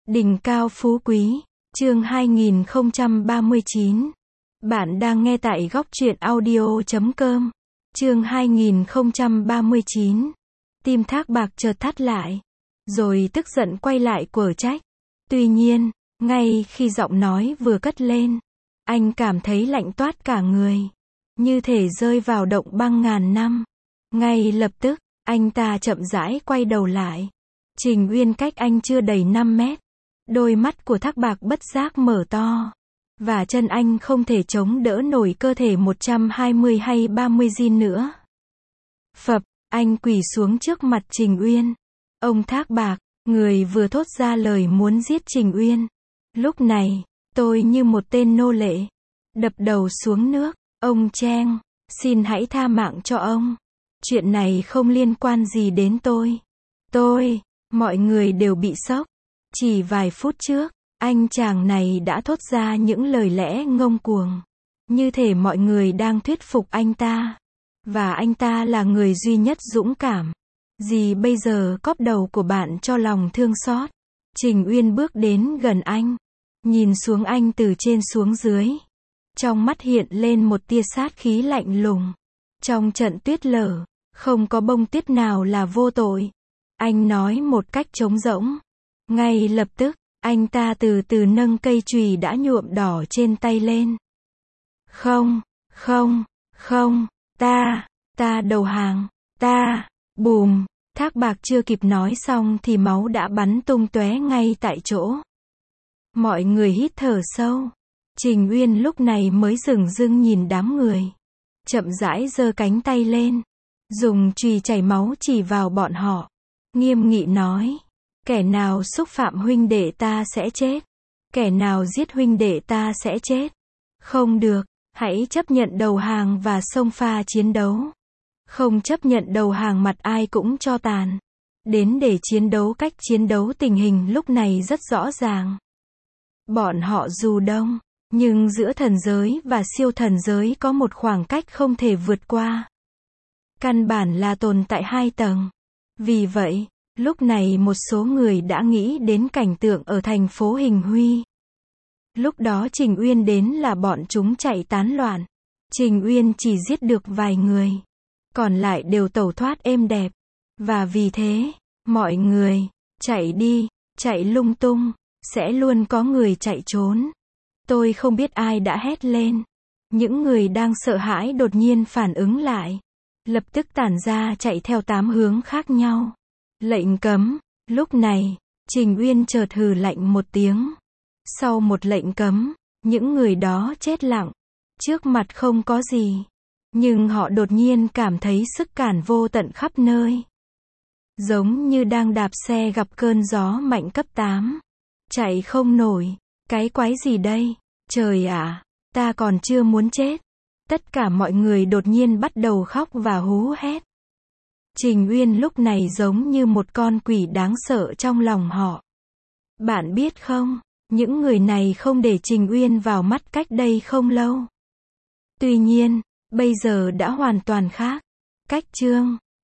Đỉnh cao phú quý, chương 2039. Bạn đang nghe tại góc truyện audio.com. Chương 2039. Tim Thác Bạc chợt thắt lại, rồi tức giận quay lại quở trách. Tuy nhiên, ngay khi giọng nói vừa cất lên, anh cảm thấy lạnh toát cả người, như thể rơi vào động băng ngàn năm. Ngay lập tức, anh ta chậm rãi quay đầu lại. Trình Uyên cách anh chưa đầy 5 mét. Đôi mắt của Thác Bạc bất giác mở to, và chân anh không thể chống đỡ nổi cơ thể 120 hay 30 gin nữa. Phập, anh quỳ xuống trước mặt Trình Uyên. Ông Thác Bạc, người vừa thốt ra lời muốn giết Trình Uyên. Lúc này, tôi như một tên nô lệ, đập đầu xuống nước. Ông Cheng, xin hãy tha mạng cho ông. Chuyện này không liên quan gì đến tôi. Mọi người đều bị sốc. Chỉ vài phút trước, anh chàng này đã thốt ra những lời lẽ ngông cuồng. Như thể mọi người đang thuyết phục anh ta. Và anh ta là người duy nhất dũng cảm. Gì bây giờ cóp đầu của bạn cho lòng thương xót. Trình Uyên bước đến gần anh, nhìn xuống anh từ trên xuống dưới. Trong mắt hiện lên một tia sát khí lạnh lùng. Trong trận tuyết lở, không có bông tuyết nào là vô tội. Anh nói một cách trống rỗng. Ngay lập tức, anh ta từ từ nâng cây chùy đã nhuộm đỏ trên tay lên. Không, ta đầu hàng, bùm, Thác Bạc chưa kịp nói xong thì máu đã bắn tung tóe ngay tại chỗ. Mọi người hít thở sâu. Trình Uyên lúc này mới dửng dưng nhìn đám người. Chậm rãi giơ cánh tay lên, dùng chùy chảy máu chỉ vào bọn họ. Nghiêm nghị nói, kẻ nào xúc phạm huynh đệ ta sẽ chết. Kẻ nào giết huynh đệ ta sẽ chết. Không được, hãy chấp nhận đầu hàng và xông pha chiến đấu. Không chấp nhận đầu hàng mặt ai cũng cho tàn. Đến để chiến đấu cách chiến đấu tình hình lúc này rất rõ ràng. Bọn họ dù đông, nhưng giữa thần giới và siêu thần giới có một khoảng cách không thể vượt qua. Căn bản là tồn tại hai tầng. Vì vậy, lúc này một số người đã nghĩ đến cảnh tượng ở thành phố Hình Huy. Lúc đó Trình Uyên đến là bọn chúng chạy tán loạn. Trình Uyên chỉ giết được vài người, còn lại đều tẩu thoát êm đẹp. Và vì thế, mọi người chạy đi, chạy lung tung, sẽ luôn có người chạy trốn. Tôi không biết ai đã hét lên. Những người đang sợ hãi đột nhiên phản ứng lại, lập tức tản ra chạy theo 8 hướng khác nhau. Lệnh cấm. Lúc này, Trình Uyên chợt hừ lạnh một tiếng. Sau một lệnh cấm, những người đó chết lặng. Trước mặt không có gì, nhưng họ đột nhiên cảm thấy sức cản vô tận khắp nơi. Giống như đang đạp xe gặp cơn gió mạnh cấp 8. Chạy không nổi. Cái quái gì đây? Trời ạ, ta còn chưa muốn chết. Tất cả mọi người đột nhiên bắt đầu khóc và hú hét. Trình Uyên lúc này giống như một con quỷ đáng sợ trong lòng họ. Bạn biết không, những người này không để Trình Uyên vào mắt cách đây không lâu. Tuy nhiên, bây giờ đã hoàn toàn khác. Cách chương